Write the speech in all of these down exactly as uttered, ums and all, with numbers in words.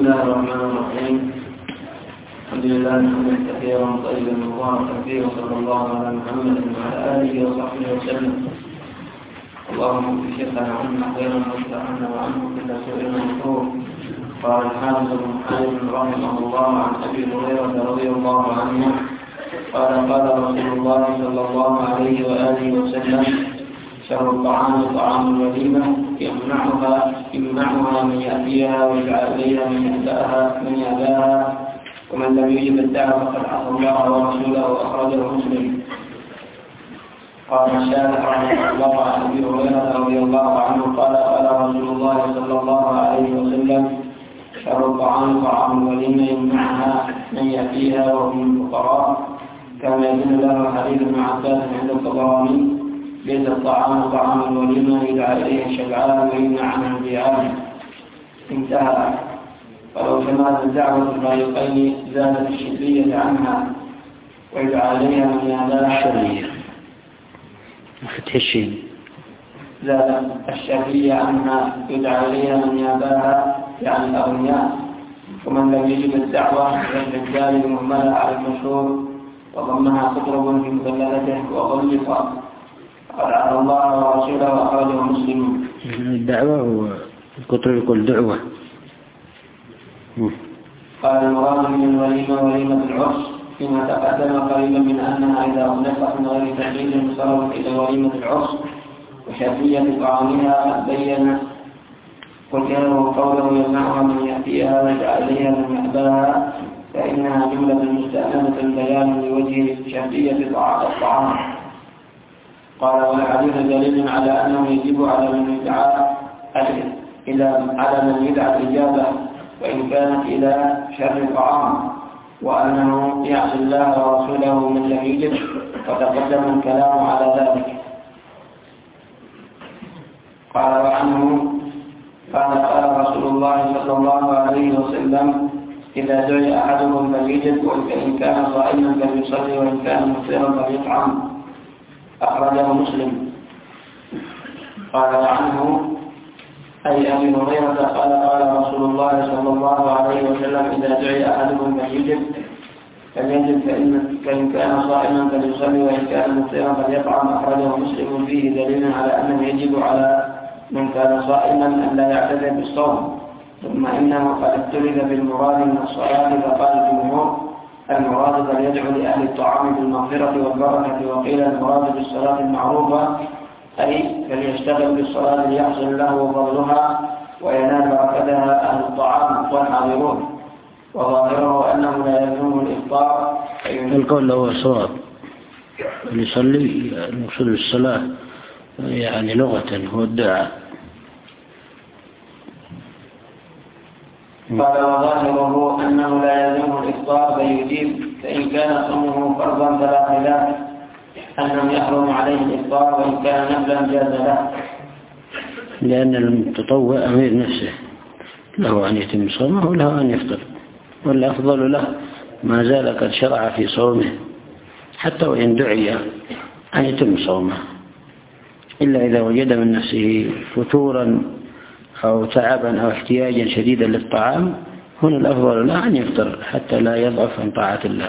الله الرحمن الرحيم. الحمد لله حمدا كثيرا طيبا مباركا فيه، وصلى الله على محمد وعلى اله وصحبه وسلم. اللهم اغفر شيخنا عنا خيرا وافتح عنا وعنه كل سوء مكروه. قال الحافظ ابن حزم رحمه الله عن ابي هريره رضي الله عنه قال قال رسول الله صلى الله عليه واله وسلم: شر الطعام طعام الوليمه يمنعها يمنعها من ياتيها ويجعل اليها من يأباها من يأباها ومن لم يجب الدعوه فقد عصى الله ورسوله. اخرجه مسلم. قال الشارح رحمه الله عن ابي هريره رضي الله عنه قال قال رسول الله صلى الله عليه وسلم: شر الطعام طعام الوليمه يمنعها من ياتيها وهم الفقراء. كما يدل له حديث ابن عباس عند الطبراني: ليس الطعام طعام الوليمه يدعى اليه الشبعان ويمنع عن الجيعان. انتهى. ولو شملت الدعوه الفريقين زادت الشريه عنها ويدعى اليها من يداها الشريه فتح الشين زادت الشريه عنها يدعى اليها من يداها يعني الاغنياء. ومن لم يجب الدعوه للرجال المهمله على المشهور وضمها قطرب في مدللته وغلق قد عصى الله ورسوله. اخرجه مسلم. الدعوه والقطر يقول دعوه. قال المراد من الوليمه وليمه العرس فيما تقدم قريبا من انها اذا اغلقت من غير تحديد انصرفت الى وليمه العرس. وشرطيه طعامها قد بين وكانه قوله يمنعها من ياتيها ويجعل اليها من يأباها فانها جمله مستأنفه بيان لوجه شرطيه الطعام. قال والحديث دليل على انه يجب على من يدعى الى على من يدعى الاجابه وان كانت الى شر طعام، وانه يعصي الله ورسوله من لم يجب، وتقدم الكلام على ذلك. قال وعنه قال قال رسول الله صلى الله عليه وسلم: إذا دعي أحدكم فليجب وإن كان صائما فليصلي وإن كان مفطرا فليطعم. أخرجه مسلم. قال عنه أي أبي هريرة قال قال رسول الله صلى الله عليه وسلم: إذا دعي أحدكم فليجب فليجب فإن كان صائما فليصلي وإن كان مفطرا فليطعم. أخرجه مسلم. فيه دليل على أنه يجب على من كان صائما أن لا يعتذر بالصوم. ثم إنه قد اختلف بالمراد من الصلاة فقال الجمهور: المراد فليدعو لأهل الطعام بالمغفرة والبركة. وقيل المراد بالصلاة المعروفة أي فليشتغل بالصلاة ليحصل له فضلها وينال بركتها أهل الطعام والحاضرون. وظاهره أنه لا يلزمه الإفطار. القول هو صواب، يصلي المقصود بالصلاة يعني لغة هو الدعاء. قال وظاهره أنه لا يلزمه الإفطار فيجيب، فإن كان صومه فرضا فلا خلاف أنه يحرم عليه الإفطار، وإن كان نفلا جاز له، لأن المتطوع أمير نفسه، له أن يتم صومه وله أن يفطر، والأفضل له ما زال قد شرع في صومه حتى وإن دعي أن يتم صومه، إلا إذا وجد من نفسه فتورا أو تعبا أو احتياجا شديدا للطعام، هنا الأفضل له أن يفطر حتى لا يضعف عن طاعة الله.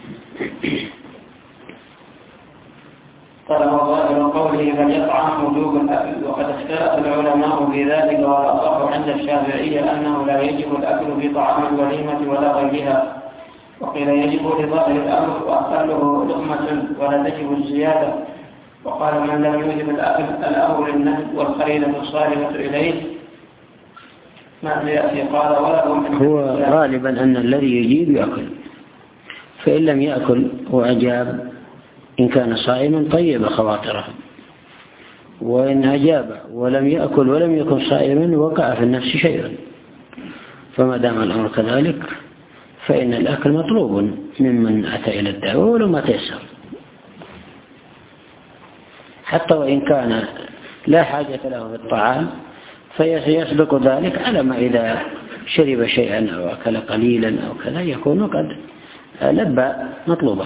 قال وظاهر قوله فليطعم وجوب الأكل، وقد اختلف العلماء في ذلك، والأصح عند الشافعية أنه لا يجب الأكل في طعام الوليمة ولا غيرها، وقيل يجب لظاهر الأمر وأقله لقمة ولا تجب الزيادة. وقال من لم يجب الأكل الأمر للنهي والقرينة الصارمة إليه ما يأتي. قال ولا هو غالبا أن الذي يجيب يأكل، فإن لم يأكل وأجاب إن كان صائما طيب خواطره، وإن أجاب ولم يأكل ولم يكن صائما وقع في النفس شيئا. فما دام الأمر كذلك فإن الأكل مطلوب ممن أتى إلى الدعوة ولو ما تيسر، حتى وإن كان لا حاجة له بالطعام فيسبق ذلك على ما إذا شرب شيئا أو أكل قليلا أو كذا يكون قد لبى مطلوبا.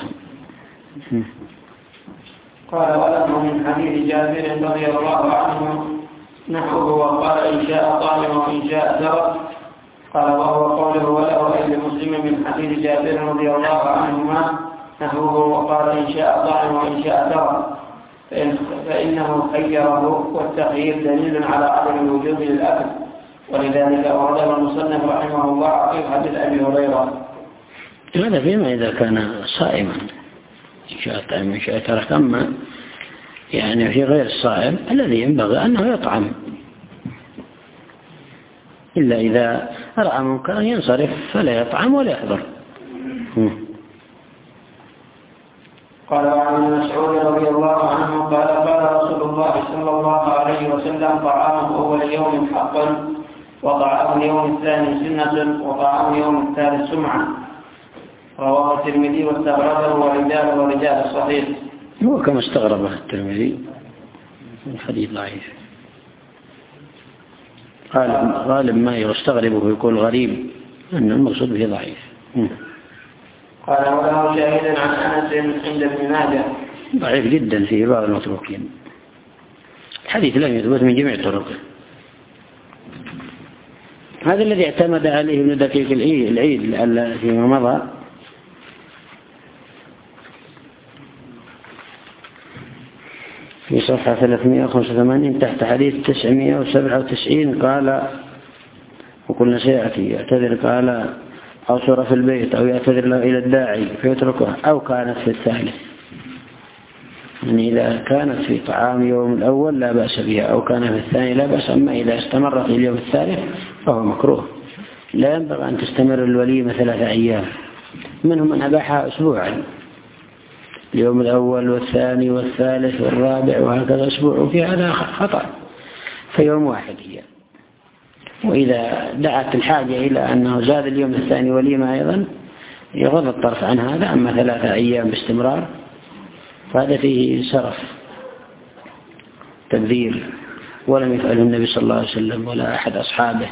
قال وله من حديث جابر رضي الله عنه نحوه، وقال إن شاء طعم وإن شاء ترك. قال وهو قوله وله أي لمسلم من حديث جابر رضي الله عنهما نحوه وقال إن شاء طعم وإن شاء ترك فإن فإنه خيره والتخيير دليل على عدم الوجوب للأكل ولذلك أورده المصنف رحمه الله في حديث أبي هريرة. هذا فيما إذا كان صائما إن شاء طعم وإن شاء ترك. أما يعني في غير الصائم الذي ينبغي أنه يطعم إلا إذا رأى منكرا ينصرف فلا يطعم ولا يحضر. قال عن مسعود رضي الله عنه قال قال رسول الله صلى الله عليه وسلم طعام أول يوم حقا وطعام اليوم الثاني سنة وطعام اليوم الثالث سمعة. رواه الترمذي واستغربه ورجاله ورجال الصحيح. هو كما استغربه الترمذي الحديث ضعيف. غالب ما يستغربه يقول غريب أن المقصود به ضعيف. قال وله شاهد عن أنس عند ابن ماجه ضعيف جدا في بعض المتروكين. الحديث لم يثبت من جميع طرقه. هذا الذي اعتمد عليه ابن دقيق العيد فيما مضى في صفحة ثلاثمائة وخمسة وثمانين تحت حديث تسعمائة وسبعة وتسعين قال وقلنا سيأتي يعتذر قال أو صار في البيت أو يعتذر له إلى الداعي فيتركه أو كانت في الثالث. يعني إذا كانت في طعام يوم الأول لا بأس بها أو كان في الثاني لا بأس. أما إذا استمرت اليوم الثالث فهو مكروه. لا ينبغي أن تستمر الوليمة ثلاثة أيام منهم من أباحها أسبوعا اليوم الأول والثاني والثالث والرابع وهكذا أسبوع وفي هذا خطأ في يوم واحد هي. وإذا دعت الحاجة إلى أنه زاد اليوم الثاني وليمة أيضا يغض الطرف عن هذا. أما ثلاثة أيام باستمرار فهذا فيه سرف تبذير ولم يفعله النبي صلى الله عليه وسلم ولا أحد أصحابه.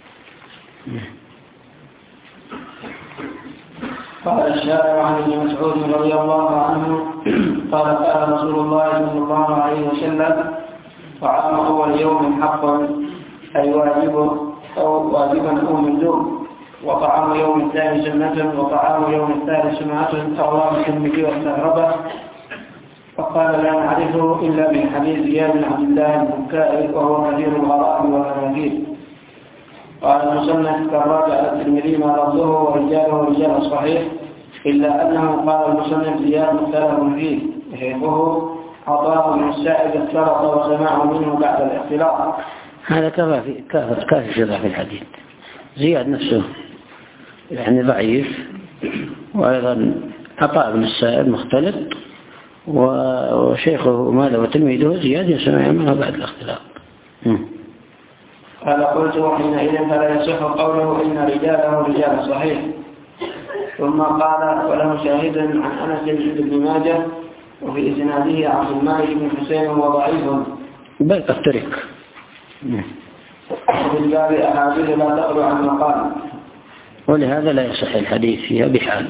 قال الشارع عن ابن مسعود رضي الله عنه قال قال رسول الله صلى الله عليه وسلم طعام أول يوم حقا أي واجب أو واجبا أو مندوب وطعام يوم الثاني سنة وطعام يوم الثالث سمعة. رواه الترمذي واستغربه فقال لا نعرفه إلا من حديث زياد بن عبد الله البكائي وهو كثير الغرائب والمناكير. قال المصنف كالراجع على الترمذي ما لفظه ورجاله ورجال الصحيح إلا أنه قال المصنف زياد مختلف فيه يحبه عطاء من السائل السلط وسماعه منه بعد الاختلاط. هذا كافي كافي في ضعف الحديث. زياد نفسه يعني ضعيف وأيضا عطاء بن السائب مختلط وشيخه ماذا وتلميذه زياد يسمع منه بعد الاختلاط. قال قلت وحينئذ فلا يصح قوله إن رجاله رجال صحيح. ثم قال وله شاهد عن أنس بن ماجه وفي إسناده عبد الملك بن حسين وضعيف بل تفترك. وفي الباب أحاديث لا تخلو عن مقال ولهذا لا يصح الحديث فيها بحال.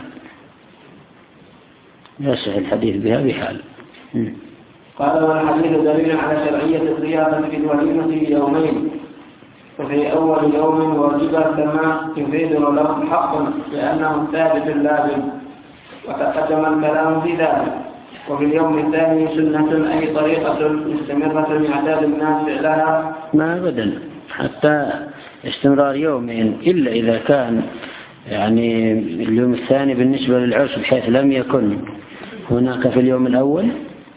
لا يصح الحديث بها بحال. قال والحديث دليل على شرعية الضيافة في الوليمة يومين وفي أول يوم واجبا كما يفيد له حقا لأنه ثابت لازم وتقدم الكلام في ذلك. وفي اليوم الثاني سنة أي طريقة مستمرة يعتاد الناس فعلها ما أبدا حتى استمرار يومين إلا إذا كان يعني اليوم الثاني بالنسبة للعرس بحيث لم يكن هناك في اليوم الأول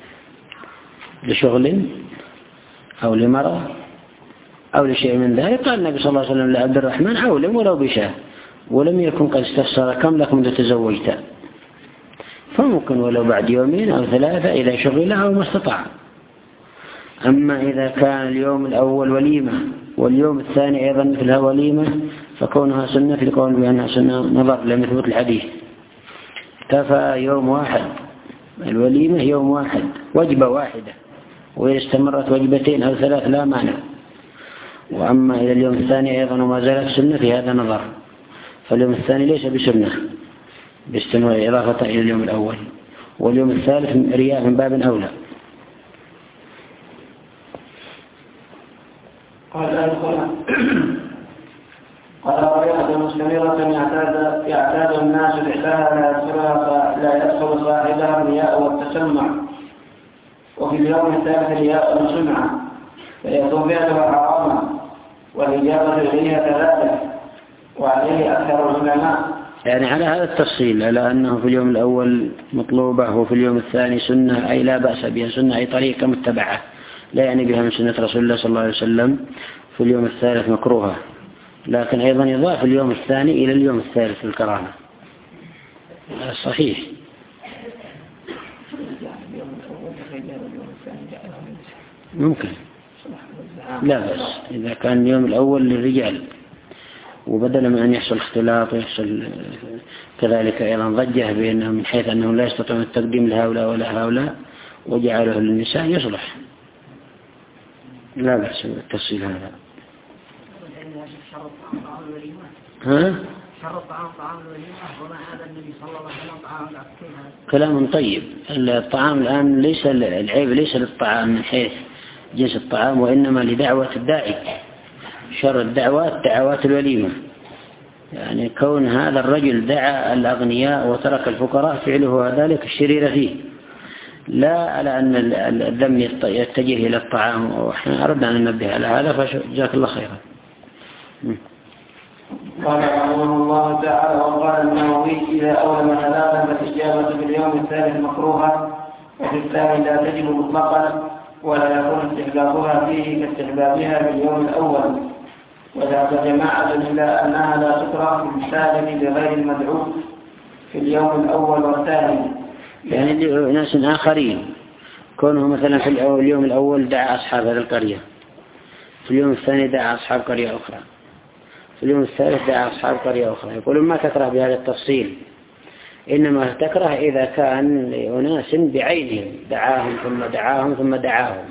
لشغل أو لمرض أو لشيء من ذلك. قال النبي صلى الله عليه وسلم لعبد الرحمن عولم ولو بشاه ولم يكن قد استفسر كم لك منذ تزوجت فممكن ولو بعد يومين أو ثلاثة إذا شغل أو ما استطاع. أما إذا كان اليوم الأول وليمة واليوم الثاني أيضا مثلها وليمة فكونها سنة في القول بأنها سنة نظر لم يثبت الحديث. كفى يوم واحد الوليمة يوم واحد وجبة واحدة وإذا استمرت وجبتين أو ثلاث لا مانع. وأما إذا اليوم الثاني أيضا وما زالت سنة في هذا نظر فاليوم الثاني ليس بسنة باستمرار إضافة إلى اليوم الأول واليوم الثالث رياء من باب أولى. قال قال طريقة مستمرة يعتاد يعتاد الناس لها لا يدخلها لا يدخل صاحبها الرياء والتسمع، وفي اليوم الثالث رياء وسمعة، فيكون فعلها حراما والإجابة إليها كذلك، وعليه أكثر العلماء. يعني على هذا التفصيل، على أنه في اليوم الأول مطلوبة وفي اليوم الثاني سنة، أي لا بأس بها، سنة أي طريقة متبعة، لا يعني بها من سنة رسول الله صلى الله عليه وسلم. في اليوم الثالث مكروهة، لكن أيضا يضاف اليوم الثاني إلى اليوم الثالث الكراهة. صحيح. ممكن لا بأس إذا كان اليوم الأول للرجال، وبدل من أن يحصل اختلاط ويحصل كذلك أيضا ضجة بينهم من حيث أنهم لا يستطيعون التقديم لهؤلاء ولا هؤلاء وجعله للنساء يصلح، لا بأس بالتفصيل هذا. ها؟ شرط طعام طعام الوليمة وما هذا النبي صلى الله عليه وسلم طعام الأكل. كلام طيب. الطعام الآن ليس العيب ليس للطعام من حيث جنس الطعام، وإنما لدعوة الداعي. شر الدعوات دعوات الوليمة، يعني كون هذا الرجل دعا الأغنياء وترك الفقراء فعله ذلك الشرير فيه، لا على أن الذم يتجه إلى الطعام. وإحنا أردنا أن ننبه على هذا، فجزاك الله خيرا. قال رحمه الله تعالى: وقال النووي: إذا أولم ثلاثا فالإجابة في اليوم الثالث مكروهة، وفي الثاني لا تجب مطلقا، ولا يكون استحبابها فيه كاستحبابها في اليوم الأول. وذهب جماعة إلى أنها لا تكره في الثالث لغير المدعو في اليوم الأول والثاني، يعني ناس آخرين كونه مثلا في اليوم الأول دعا أصحاب هذه القرية، في اليوم الثاني دعا أصحاب قرية أخرى، في اليوم الثالث دعا أصحاب قرية أخرى. يقولون ما تكره بهذا التفصيل، إنما تكره إذا كان لأناس بعينهم دعاهم ثم دعاهم ثم دعاهم.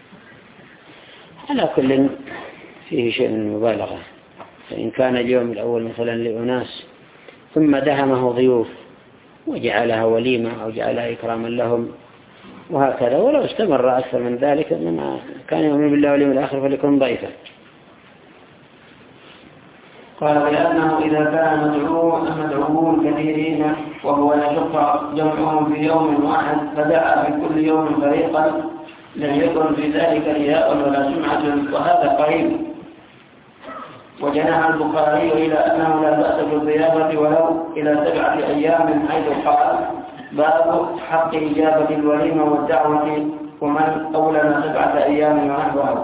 على كل فيه شيء من المبالغة. فإن كان اليوم الأول مثلا لأناس ثم دهمه ضيوف وجعلها وليمة أو جعلها إكراما لهم وهكذا، ولو استمر أكثر من ذلك من كان يؤمن بالله واليوم الآخر فليكن ضيفا. قال: لأنه إذا كان مدعوون كثيرين وهو يشق جمعهم في يوم واحد فدعا في كل يوم فريقا لم يكن في ذلك رياء ولا سمعة، وهذا قريب. وجنح البخاري إلى أنه لا بأس بالضيافة ولو إلى سبعة أيام، حيث قال: باب حق إجابة الوليمة والدعوة ومن أولم سبعة أيام ونحوه.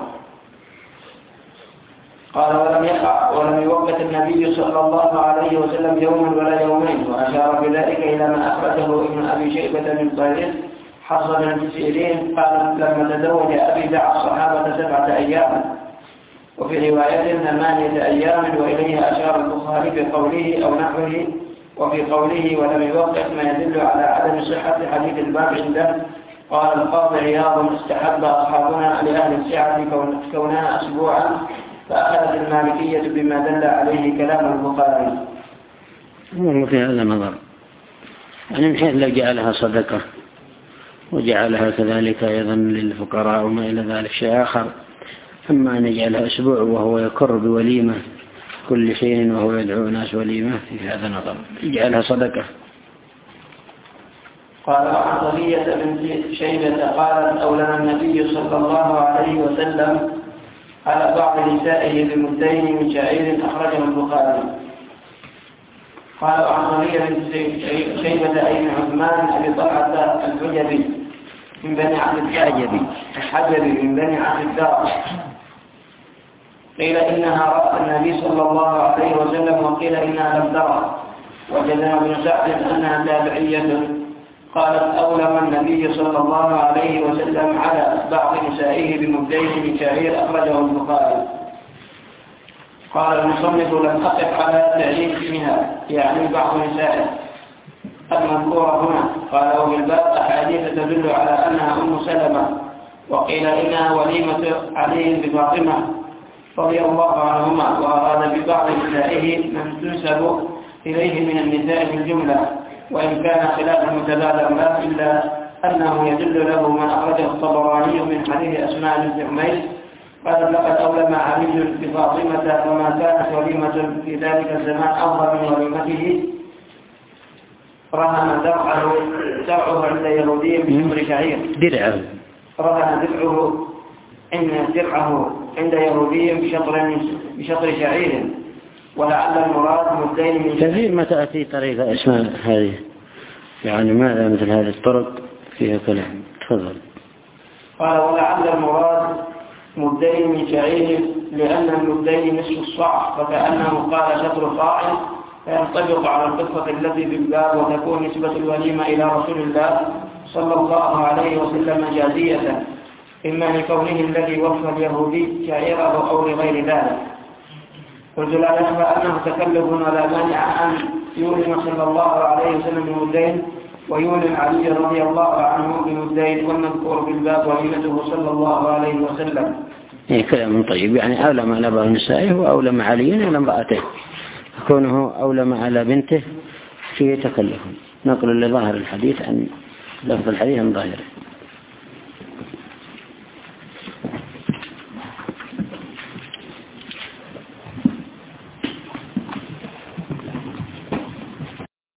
قال: ولم يقع ولم يوقت النبي صلى الله عليه وسلم يوما ولا يومين، وأشار بذلك إلى ما أخرجه ابن أبي شيبة من طريق حصل بن سيرين قال: لما تزوج أبي دعا الصحابة سبعة أيام، وفي رواية ثمانية أيام، وإليه أشار البخاري بقوله أو نحوه، وفي قوله ولم يوقت ما يدل على عدم صحة حديث الباب عنده. قال القاضي عياض: استحب أصحابنا لأهل السعة كونها أسبوعا، فأخذت المالكية بما دل عليه كلام البخاري. وفي هذا نظر، يعني من حيث لو جعلها صدقة وجعلها كذلك أيضا للفقراء وما إلى ذلك شيء آخر، أما أن يجعلها أسبوع وهو يكر بوليمة كل شيء وهو يدعو ناس وليمة، في هذا نظر، يجعلها صدقة. قال: عن صفية بنت شيبة قالت: أولنا النبي صلى الله عليه وسلم على بعض نسائه بمدين من شعير، أخرجه البخاري. قال: عن صفية بنت شيبة أي عثمان أبي طلحة الحجبي من بني عبد الحجبي الحجبي من بني عبد الدار، قيل إنها رأت النبي صلى الله عليه وسلم، وقيل إنها لم ترى. وجدنا بن سعد أنها تابعية. قالت: أولم النبي صلى الله عليه وسلم على بعض نسائه بمدين من شعير، أخرجه البخاري. قال المصنف: لم أقف على تعليل اسمها، يعني بعض نسائه المذكورة هنا. قال: وفي الباب أحاديث تدل على أنها أم سلمة، وقيل إنها وليمة علي بفاطمة رضي الله عنهما، وأراد ببعض نسائه من تنسب إليه من النساء في الجملة، وإن كان خلاف متبادر لا، إلا أنه يدل له ما أخرجه الطبراني من حديث أسماء بنت عميس قال لقد أولم علي بفاطمة وما كانت وليمة في ذلك الزمان أفضل من وليمته. رهن درعه درعه عند يهودي بشمر شعير درعه رهن درعه إن درعه عند يهودي بشطر بشطر شعير، ولعل المراد مدين من كثير ما تأتي طريقة اسمها هذه، يعني ماذا مثل هذه الطرق فيها كلام. تفضل. قال ولعل المراد مدين من شعير لأن المدين نصف الصاع، فكأنه قال شطر صاع، فينطبق على القصة التي في الباب، وتكون نسبة الوليمة إلى رسول الله صلى الله عليه وسلم جازية، إما لكونه الذي وفى اليهودي شعيره أو لغير ذلك. قلت لا يخفى أنه تكلف ولا مانع أن يولم صلى الله عليه وسلم بمدين ويولم علي رضي الله عنه بمدين، والمذكور بالباب وليمته صلى الله عليه وسلم. إيه كلام طيب، يعني أولم على بعض نسائه وأولم علي على امرأته، كونه أولم على بنته فيه تكلف، نقل لظاهر الحديث عن لفظ الحديث عن ظاهره.